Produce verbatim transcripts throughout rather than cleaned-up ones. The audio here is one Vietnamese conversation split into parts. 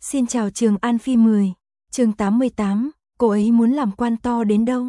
Xin chào Trường An Phi mười, chương tám mươi tám, cô ấy muốn làm quan to đến đâu?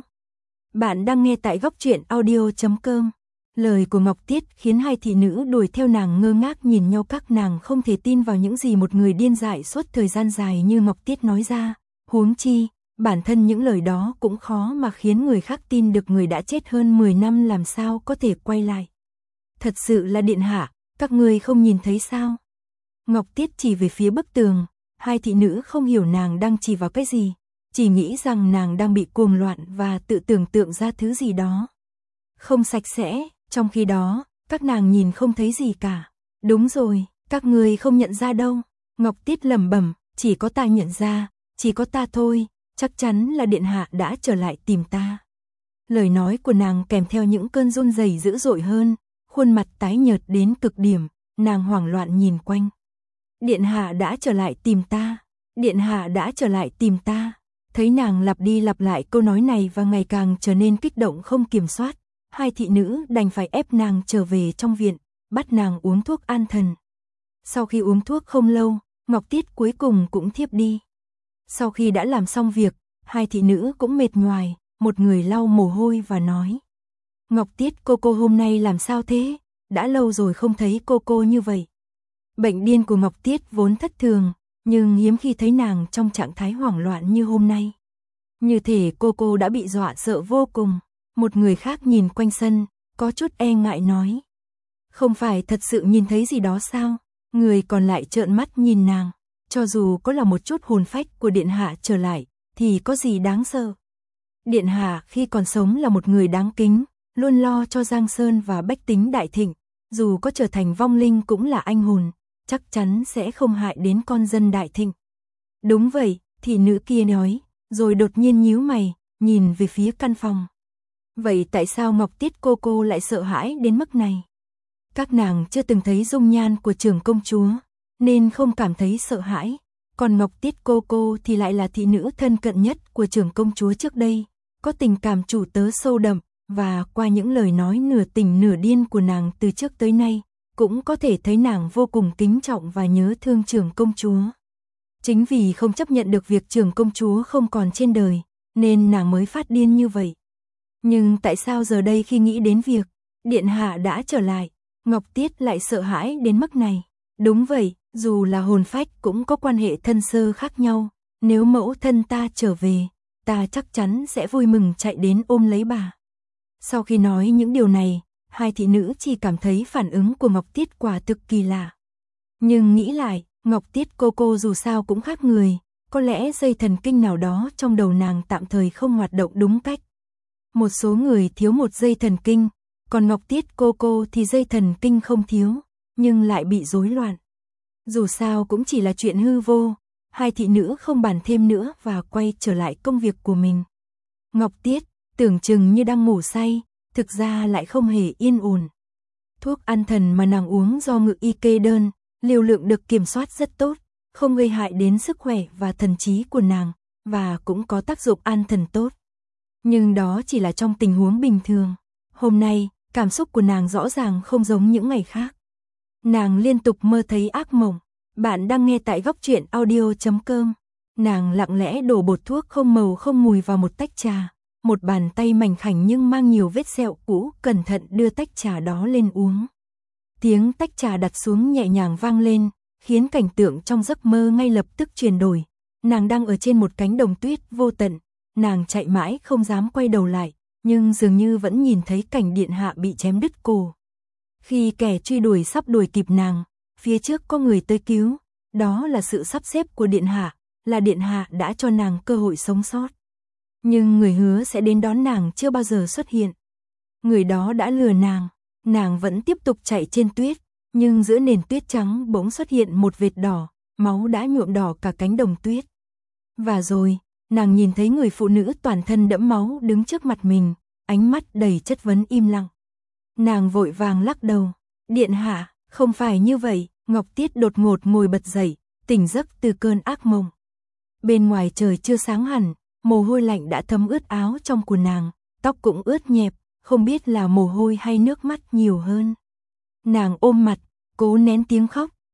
Bạn đang nghe tại góc truyện audio chấm com. Lời của Ngọc Tiết khiến hai thị nữ đuổi theo nàng ngơ ngác nhìn nhau, các nàng không thể tin vào những gì một người điên dại suốt thời gian dài như Ngọc Tiết nói ra, huống chi, bản thân những lời đó cũng khó mà khiến người khác tin được, người đã chết hơn mười năm làm sao có thể quay lại. Thật sự là điện hạ, các ngươi không nhìn thấy sao? Ngọc Tiết chỉ về phía bức tường, hai thị nữ không hiểu nàng đang chỉ vào cái gì, chỉ nghĩ rằng nàng đang bị cuồng loạn và tự tưởng tượng ra thứ gì đó không sạch sẽ, trong khi đó, các nàng nhìn không thấy gì cả. Đúng rồi, các ngươi không nhận ra đâu. Ngọc Tiết lẩm bẩm, chỉ có ta nhận ra, chỉ có ta thôi, chắc chắn là điện hạ đã trở lại tìm ta. Lời nói của nàng kèm theo những cơn run rẩy dữ dội hơn, khuôn mặt tái nhợt đến cực điểm, nàng hoảng loạn nhìn quanh. Điện hạ đã trở lại tìm ta, điện hạ đã trở lại tìm ta. Thấy nàng lặp đi lặp lại câu nói này và ngày càng trở nên kích động không kiểm soát, hai thị nữ đành phải ép nàng trở về trong viện, bắt nàng uống thuốc an thần. Sau khi uống thuốc không lâu, Ngọc Tiết cuối cùng cũng thiếp đi. Sau khi đã làm xong việc, hai thị nữ cũng mệt nhoài, một người lau mồ hôi và nói: Ngọc Tiết cô cô hôm nay làm sao thế? Đã lâu rồi không thấy cô cô như vậy. Bệnh điên của Ngọc Tiết vốn thất thường, nhưng hiếm khi thấy nàng trong trạng thái hoảng loạn như hôm nay. Như thể cô cô đã bị dọa sợ vô cùng. Một người khác nhìn quanh sân, có chút e ngại nói: không phải thật sự nhìn thấy gì đó sao? Người còn lại trợn mắt nhìn nàng, cho dù có là một chút hồn phách của điện hạ trở lại, thì có gì đáng sợ? Điện hạ khi còn sống là một người đáng kính, luôn lo cho Giang Sơn và bách tính đại thịnh, dù có trở thành vong linh cũng là anh hồn, chắc chắn sẽ không hại đến con dân đại thịnh. Đúng vậy, thị nữ kia nói, rồi đột nhiên nhíu mày, nhìn về phía căn phòng. Vậy tại sao Ngọc Tiết cô cô lại sợ hãi đến mức này? Các nàng chưa từng thấy dung nhan của trưởng công chúa, nên không cảm thấy sợ hãi. Còn Ngọc Tiết cô cô thì lại là thị nữ thân cận nhất của trưởng công chúa trước đây, có tình cảm chủ tớ sâu đậm, và qua những lời nói nửa tình nửa điên của nàng từ trước tới nay, cũng có thể thấy nàng vô cùng kính trọng và nhớ thương trưởng công chúa. Chính vì không chấp nhận được việc trưởng công chúa không còn trên đời, nên nàng mới phát điên như vậy. Nhưng tại sao giờ đây khi nghĩ đến việc điện hạ đã trở lại, Ngọc Tiết lại sợ hãi đến mức này? Đúng vậy, dù là hồn phách cũng có quan hệ thân sơ khác nhau, nếu mẫu thân ta trở về, ta chắc chắn sẽ vui mừng chạy đến ôm lấy bà. Sau khi nói những điều này, hai thị nữ chỉ cảm thấy phản ứng của Ngọc Tiết quả thực kỳ lạ. Nhưng nghĩ lại, Ngọc Tiết cô cô dù sao cũng khác người, có lẽ dây thần kinh nào đó trong đầu nàng tạm thời không hoạt động đúng cách. Một số người thiếu một dây thần kinh, còn Ngọc Tiết cô cô thì dây thần kinh không thiếu, nhưng lại bị rối loạn. Dù sao cũng chỉ là chuyện hư vô, hai thị nữ không bàn thêm nữa và quay trở lại công việc của mình. Ngọc Tiết, tưởng chừng như đang ngủ say, thực ra lại không hề yên ổn. Thuốc an thần mà nàng uống do Ngự Y kê đơn, liều lượng được kiểm soát rất tốt, không gây hại đến sức khỏe và thần trí của nàng, và cũng có tác dụng an thần tốt. Nhưng đó chỉ là trong tình huống bình thường. Hôm nay, cảm xúc của nàng rõ ràng không giống những ngày khác. Nàng liên tục mơ thấy ác mộng. Bạn đang nghe tại góc truyện audio chấm com. Nàng lặng lẽ đổ bột thuốc không màu không mùi vào một tách trà. Một bàn tay mảnh khảnh nhưng mang nhiều vết sẹo cũ cẩn thận đưa tách trà đó lên uống. Tiếng tách trà đặt xuống nhẹ nhàng vang lên, khiến cảnh tượng trong giấc mơ ngay lập tức chuyển đổi. Nàng đang ở trên một cánh đồng tuyết vô tận. Nàng chạy mãi không dám quay đầu lại, nhưng dường như vẫn nhìn thấy cảnh điện hạ bị chém đứt cổ. Khi kẻ truy đuổi sắp đuổi kịp nàng, phía trước có người tới cứu, đó là sự sắp xếp của điện hạ, là điện hạ đã cho nàng cơ hội sống sót. Nhưng người hứa sẽ đến đón nàng chưa bao giờ xuất hiện. Người đó đã lừa nàng, nàng vẫn tiếp tục chạy trên tuyết, nhưng giữa nền tuyết trắng bỗng xuất hiện một vệt đỏ, máu đã nhuộm đỏ cả cánh đồng tuyết. Và rồi, nàng nhìn thấy người phụ nữ toàn thân đẫm máu đứng trước mặt mình, ánh mắt đầy chất vấn im lặng. Nàng vội vàng lắc đầu. Điện hạ, không phải như vậy. Ngọc Tiết đột ngột ngồi bật dậy, tỉnh giấc từ cơn ác mộng. Bên ngoài trời chưa sáng hẳn, mồ hôi lạnh đã thấm ướt áo trong của nàng, tóc cũng ướt nhẹp, không biết là mồ hôi hay nước mắt nhiều hơn. Nàng ôm mặt, cố nén tiếng khóc,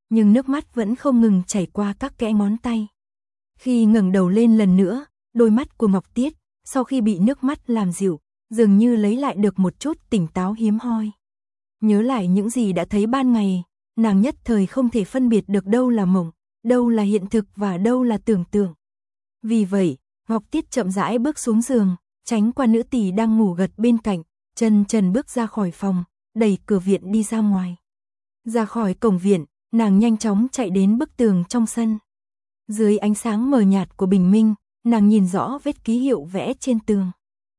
nhưng nước mắt vẫn không ngừng chảy qua các kẽ ngón tay. Khi ngẩng đầu lên lần nữa, đôi mắt của Ngọc Tiết, sau khi bị nước mắt làm dịu, dường như lấy lại được một chút tỉnh táo hiếm hoi. Nhớ lại những gì đã thấy ban ngày, nàng nhất thời không thể phân biệt được đâu là mộng, đâu là hiện thực và đâu là tưởng tượng. Vì vậy, Ngọc Tiết chậm rãi bước xuống giường, tránh qua nữ tỳ đang ngủ gật bên cạnh, chân trần bước ra khỏi phòng, đẩy cửa viện đi ra ngoài. Ra khỏi cổng viện, nàng nhanh chóng chạy đến bức tường trong sân. Dưới ánh sáng mờ nhạt của bình minh, nàng nhìn rõ vết ký hiệu vẽ trên tường.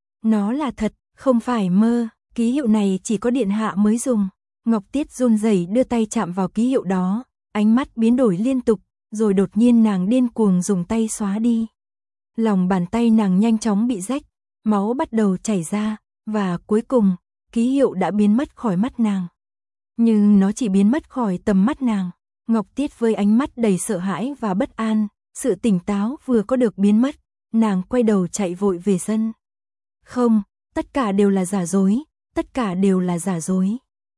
Nó là thật, không phải mơ, ký hiệu này chỉ có điện hạ mới dùng. Ngọc Tiết run rẩy đưa tay chạm vào ký hiệu đó, ánh mắt biến đổi liên tục, rồi đột nhiên nàng điên cuồng dùng tay xóa đi. Lòng bàn tay nàng nhanh chóng bị rách, máu bắt đầu chảy ra, và cuối cùng, ký hiệu đã biến mất khỏi mắt nàng. Nhưng nó chỉ biến mất khỏi tầm mắt nàng. Ngọc Tiết với ánh mắt đầy sợ hãi và bất an, sự tỉnh táo vừa có được biến mất, nàng quay đầu chạy vội về sân. Không, tất cả đều là giả dối, tất cả đều là giả dối.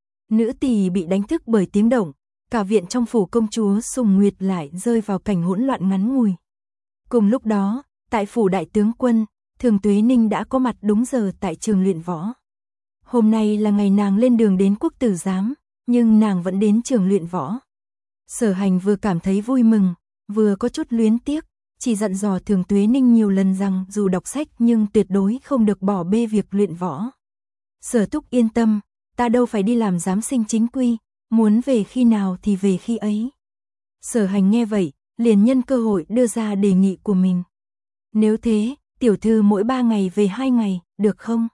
Nữ tỳ bị đánh thức bởi tiếng động, cả viện trong phủ công chúa Sùng Nguyệt lại rơi vào cảnh hỗn loạn ngắn ngủi. Cùng lúc đó, tại phủ đại tướng quân, Thường Tuế Ninh đã có mặt đúng giờ tại trường luyện võ. Hôm nay là ngày nàng lên đường đến quốc tử giám, nhưng nàng vẫn đến trường luyện võ. Sở Hành vừa cảm thấy vui mừng, vừa có chút luyến tiếc, chỉ dặn dò Thường Tuế Ninh nhiều lần rằng dù đọc sách nhưng tuyệt đối không được bỏ bê việc luyện võ. Sở Thúc yên tâm, ta đâu phải đi làm giám sinh chính quy, muốn về khi nào thì về khi ấy. Sở Hành nghe vậy, liền nhân cơ hội đưa ra đề nghị của mình. Nếu thế, tiểu thư mỗi ba ngày về hai ngày, được không?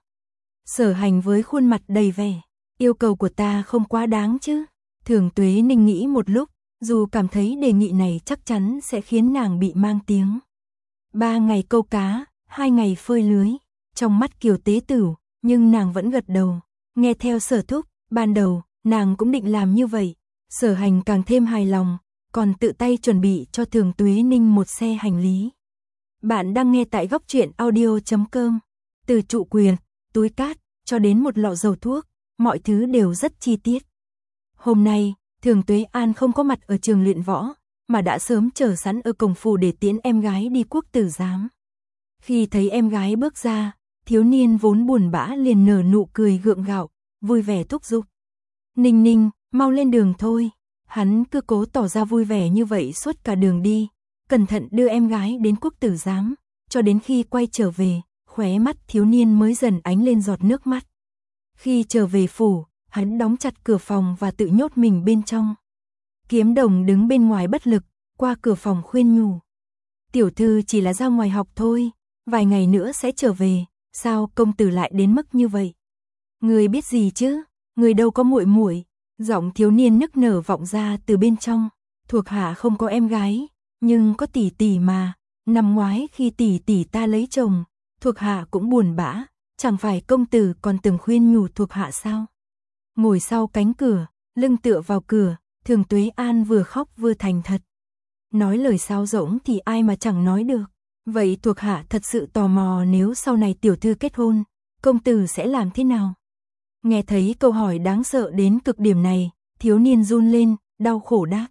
Sở Hành với khuôn mặt đầy vẻ, yêu cầu của ta không quá đáng chứ. Thường Tuế Ninh nghĩ một lúc, dù cảm thấy đề nghị này chắc chắn sẽ khiến nàng bị mang tiếng. Ba ngày câu cá, hai ngày phơi lưới, trong mắt Kiều Tế Tửu, nhưng nàng vẫn gật đầu, nghe theo Sở Thúc. Ban đầu, nàng cũng định làm như vậy. Sở Hành càng thêm hài lòng, còn tự tay chuẩn bị cho Thường Tuế Ninh một xe hành lý. Bạn đang nghe tại góc truyện audio chấm com. Từ trụ quyền, túi cát, cho đến một lọ dầu thuốc, mọi thứ đều rất chi tiết. Hôm nay, Thường Tuế An không có mặt ở trường luyện võ, mà đã sớm chờ sẵn ở cổng phủ để tiễn em gái đi quốc tử giám. Khi thấy em gái bước ra, thiếu niên vốn buồn bã liền nở nụ cười gượng gạo, vui vẻ thúc giục. Ninh Ninh, mau lên đường thôi. Hắn cứ cố tỏ ra vui vẻ như vậy suốt cả đường đi, cẩn thận đưa em gái đến quốc tử giám, cho đến khi quay trở về, khóe mắt thiếu niên mới dần ánh lên giọt nước mắt. Khi trở về phủ, hắn đóng chặt cửa phòng và tự nhốt mình bên trong. Kiếm Đồng đứng bên ngoài bất lực, qua cửa phòng khuyên nhủ. Tiểu thư chỉ là ra ngoài học thôi, vài ngày nữa sẽ trở về, sao công tử lại đến mức như vậy? Người biết gì chứ, người đâu có muội muội. Giọng thiếu niên nức nở vọng ra từ bên trong. Thuộc hạ không có em gái, nhưng có tỷ tỷ mà. Năm ngoái khi tỷ tỷ ta lấy chồng, thuộc hạ cũng buồn bã, chẳng phải công tử còn từng khuyên nhủ thuộc hạ sao? Ngồi sau cánh cửa, lưng tựa vào cửa, Thường Tuế An vừa khóc vừa thành thật. Nói lời sáo rỗng thì ai mà chẳng nói được. Vậy thuộc hạ thật sự tò mò nếu sau này tiểu thư kết hôn, công tử sẽ làm thế nào? Nghe thấy câu hỏi đáng sợ đến cực điểm này, thiếu niên run lên, đau khổ đáp.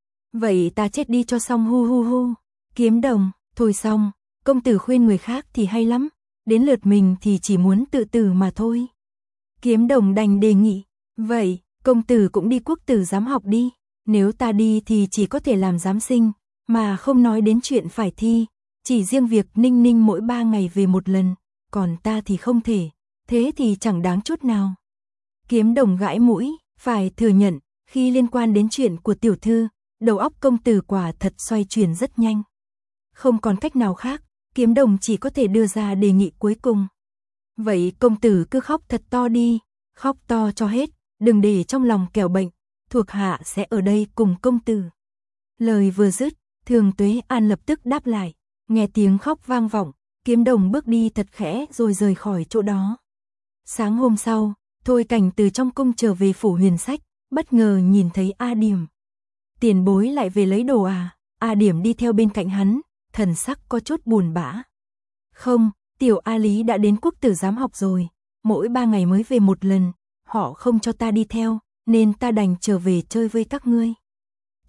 Vậy ta chết đi cho xong hu hu hu. Kiếm Đồng, thôi xong, công tử khuyên người khác thì hay lắm, đến lượt mình thì chỉ muốn tự tử mà thôi. Kiếm Đồng đành đề nghị, vậy, công tử cũng đi quốc tử giám học đi, nếu ta đi thì chỉ có thể làm giám sinh, mà không nói đến chuyện phải thi, chỉ riêng việc Ninh Ninh mỗi ba ngày về một lần, còn ta thì không thể, thế thì chẳng đáng chút nào. Kiếm Đồng gãi mũi, phải thừa nhận, khi liên quan đến chuyện của tiểu thư, đầu óc công tử quả thật xoay chuyển rất nhanh. Không còn cách nào khác, Kiếm Đồng chỉ có thể đưa ra đề nghị cuối cùng. Vậy công tử cứ khóc thật to đi, khóc to cho hết, đừng để trong lòng kẻo bệnh, thuộc hạ sẽ ở đây cùng công tử. Lời vừa dứt, Thường Tuế An lập tức đáp lại, nghe tiếng khóc vang vọng, Kiếm Đồng bước đi thật khẽ rồi rời khỏi chỗ đó. Sáng hôm sau, Thôi Cảnh từ trong cung trở về phủ Huyền Sách, bất ngờ nhìn thấy A Điểm. Tiền bối lại về lấy đồ à? A Điểm đi theo bên cạnh hắn, thần sắc có chút buồn bã. Không, tiểu A Lý đã đến quốc tử giám học rồi, mỗi ba ngày mới về một lần, họ không cho ta đi theo, nên ta đành trở về chơi với các ngươi.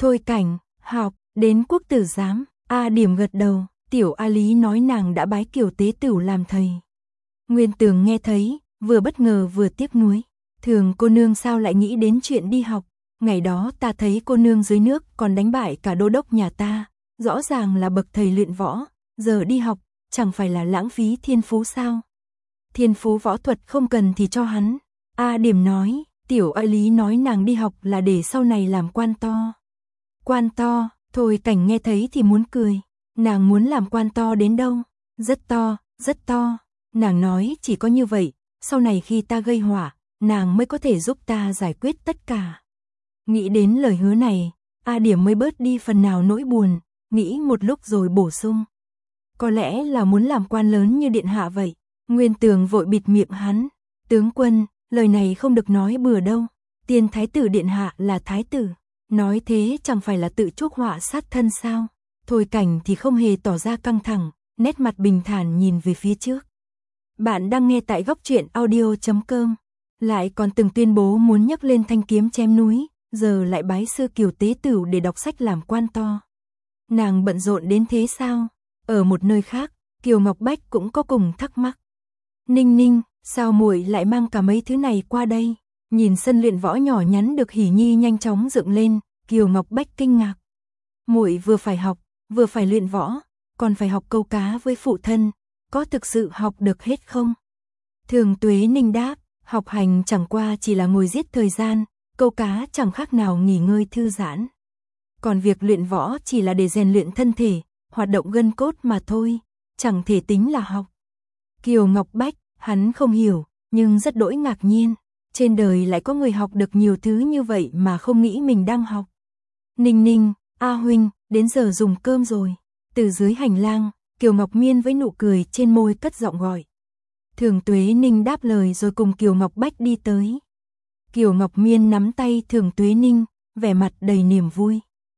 Thôi Cảnh, học, đến quốc tử giám, A Điểm gật đầu, tiểu A Lý nói nàng đã bái Kiều Tế Tửu làm thầy. Nguyên Tường nghe thấy, vừa bất ngờ vừa tiếc nuối. Thường cô nương sao lại nghĩ đến chuyện đi học, ngày đó ta thấy cô nương dưới nước còn đánh bại cả đô đốc nhà ta, rõ ràng là bậc thầy luyện võ, giờ đi học, chẳng phải là lãng phí thiên phú sao? Thiên phú võ thuật không cần thì cho hắn. A Điểm nói, tiểu A Lý nói nàng đi học là để sau này làm quan to. Quan to, Thôi Cảnh nghe thấy thì muốn cười, nàng muốn làm quan to đến đâu? Rất to, rất to, nàng nói chỉ có như vậy, sau này khi ta gây họa, nàng mới có thể giúp ta giải quyết tất cả. Nghĩ đến lời hứa này, A Điểm mới bớt đi phần nào nỗi buồn, nghĩ một lúc rồi bổ sung. Có lẽ là muốn làm quan lớn như điện hạ vậy. Nguyên Tường vội bịt miệng hắn, tướng quân, lời này không được nói bừa đâu, tiên thái tử điện hạ là thái tử, nói thế chẳng phải là tự chuốc họa sát thân sao? Thôi Cảnh thì không hề tỏ ra căng thẳng, nét mặt bình thản nhìn về phía trước. Bạn đang nghe tại góc truyện audio chấm com, lại còn từng tuyên bố muốn nhấc lên thanh kiếm chém núi, giờ lại bái sư Kiều Tế Tửu để đọc sách làm quan to. Nàng bận rộn đến thế sao? Ở một nơi khác, Kiều Ngọc Bách cũng có cùng thắc mắc. Ninh Ninh, sao muội lại mang cả mấy thứ này qua đây? Nhìn sân luyện võ nhỏ nhắn được Hỉ Nhi nhanh chóng dựng lên, Kiều Ngọc Bách kinh ngạc. Muội vừa phải học, vừa phải luyện võ, còn phải học câu cá với phụ thân, có thực sự học được hết không? Thường Tuế Ninh đáp, học hành chẳng qua chỉ là ngồi giết thời gian, câu cá chẳng khác nào nghỉ ngơi thư giãn. Còn việc luyện võ chỉ là để rèn luyện thân thể, hoạt động gân cốt mà thôi, chẳng thể tính là học. Kiều Ngọc Bách, hắn không hiểu, nhưng rất đỗi ngạc nhiên. Trên đời lại có người học được nhiều thứ như vậy mà không nghĩ mình đang học. Ninh Ninh, A huynh, đến giờ dùng cơm rồi. Từ dưới hành lang, Kiều Ngọc Miên với nụ cười trên môi cất giọng gọi. Thường Tuế Ninh đáp lời rồi cùng Kiều Ngọc Bách đi tới. Kiều Ngọc Miên nắm tay Thường Tuế Ninh, vẻ mặt đầy niềm vui.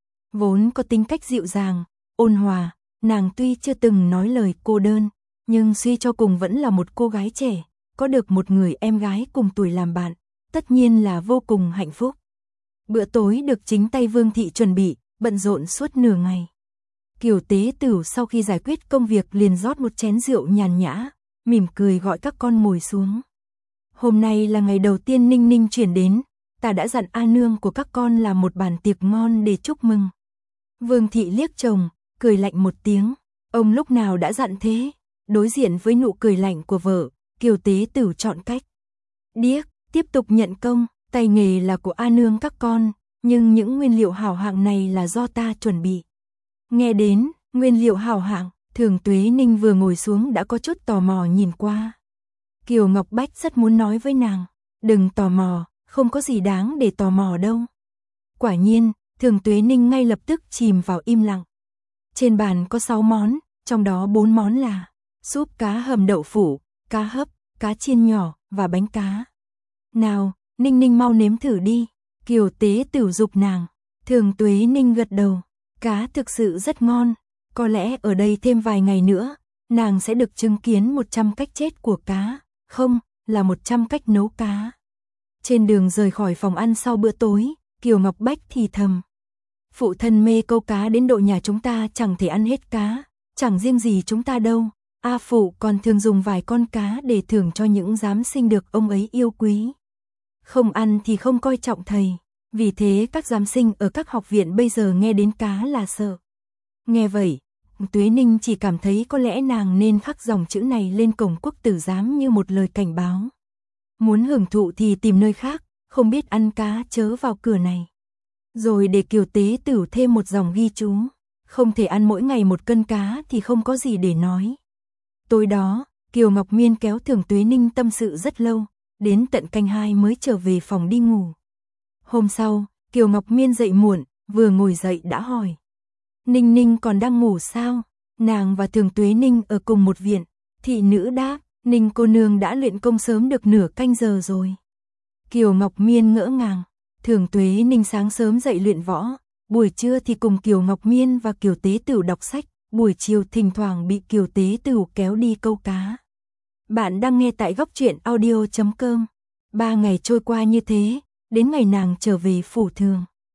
Vốn có tính cách dịu dàng, ôn hòa, nàng tuy chưa từng nói lời cô đơn, nhưng suy cho cùng vẫn là một cô gái trẻ, có được một người em gái cùng tuổi làm bạn, tất nhiên là vô cùng hạnh phúc. Bữa tối được chính tay Vương thị chuẩn bị, bận rộn suốt nửa ngày. Kiều Tế Tửu sau khi giải quyết công việc liền rót một chén rượu nhàn nhã, mỉm cười gọi các con ngồi xuống. Hôm nay là ngày đầu tiên Ninh Ninh chuyển đến, ta đã dặn A nương của các con làm một bàn tiệc ngon để chúc mừng. Vương thị liếc chồng, cười lạnh một tiếng, ông lúc nào đã dặn thế? Đối diện với nụ cười lạnh của vợ, Kiều Tế Tửu chọn cách. Điếc, tiếp tục nhận công, tay nghề là của A nương các con, nhưng những nguyên liệu hảo hạng này là do ta chuẩn bị. Nghe đến, nguyên liệu hảo hạng, Thường Tuế Ninh vừa ngồi xuống đã có chút tò mò nhìn qua. Kiều Ngọc Bách rất muốn nói với nàng, đừng tò mò, không có gì đáng để tò mò đâu. Quả nhiên, Thường Tuế Ninh ngay lập tức chìm vào im lặng. Trên bàn có sáu món, trong đó bốn món là súp cá hầm đậu phụ, cá hấp, cá chiên nhỏ và bánh cá. Nào, Ninh Ninh mau nếm thử đi. Kiều Tế Tửu giục nàng. Thường Tuế Ninh gật đầu. Cá thực sự rất ngon. Có lẽ ở đây thêm vài ngày nữa, nàng sẽ được chứng kiến một trăm cách chết của cá. Không, là một trăm cách nấu cá. Trên đường rời khỏi phòng ăn sau bữa tối, Kiều Ngọc Bách thì thầm. Phụ thân mê câu cá đến độ nhà chúng ta chẳng thể ăn hết cá. Chẳng riêng gì chúng ta đâu. A phụ còn thường dùng vài con cá để thưởng cho những giám sinh được ông ấy yêu quý. Không ăn thì không coi trọng thầy. Vì thế các giám sinh ở các học viện bây giờ nghe đến cá là sợ. Nghe vậy, Tuế Ninh chỉ cảm thấy có lẽ nàng nên khắc dòng chữ này lên cổng quốc tử giám như một lời cảnh báo. Muốn hưởng thụ thì tìm nơi khác, không biết ăn cá chớ vào cửa này. Rồi để Kiều Tế Tửu thêm một dòng ghi chú. Không thể ăn mỗi ngày một cân cá thì không có gì để nói. Tối đó, Kiều Ngọc Miên kéo Thường Tuế Ninh tâm sự rất lâu, đến tận canh hai mới trở về phòng đi ngủ. Hôm sau, Kiều Ngọc Miên dậy muộn, vừa ngồi dậy đã hỏi. Ninh Ninh còn đang ngủ sao? Nàng và Thường Tuế Ninh ở cùng một viện. Thị nữ đáp, Ninh cô nương đã luyện công sớm được nửa canh giờ rồi. Kiều Ngọc Miên ngỡ ngàng. Thường Tuế Ninh sáng sớm dậy luyện võ, buổi trưa thì cùng Kiều Ngọc Miên và Kiều Tế Tửu đọc sách, buổi chiều thỉnh thoảng bị Kiều Tế Tửu kéo đi câu cá. Bạn đang nghe tại góc truyện audio chấm com. Ba ngày trôi qua như thế, đến ngày nàng trở về phủ Thường.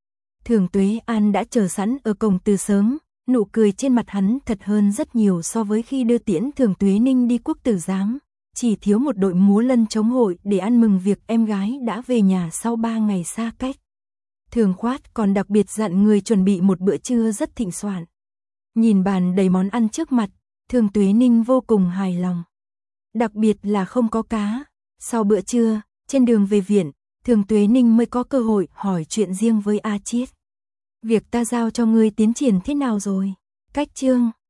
Thường Tuế An đã chờ sẵn ở cổng từ sớm, nụ cười trên mặt hắn thật hơn rất nhiều so với khi đưa tiễn Thường Tuế Ninh đi quốc tử giám, chỉ thiếu một đội múa lân chống hội để ăn mừng việc em gái đã về nhà sau ba ngày xa cách. Thường Khoát còn đặc biệt dặn người chuẩn bị một bữa trưa rất thịnh soạn. Nhìn bàn đầy món ăn trước mặt, Thường Tuế Ninh vô cùng hài lòng. Đặc biệt là không có cá. Sau bữa trưa, trên đường về viện, Thường Tuế Ninh mới có cơ hội hỏi chuyện riêng với A Chiết. Việc ta giao cho ngươi tiến triển thế nào rồi? Cách chương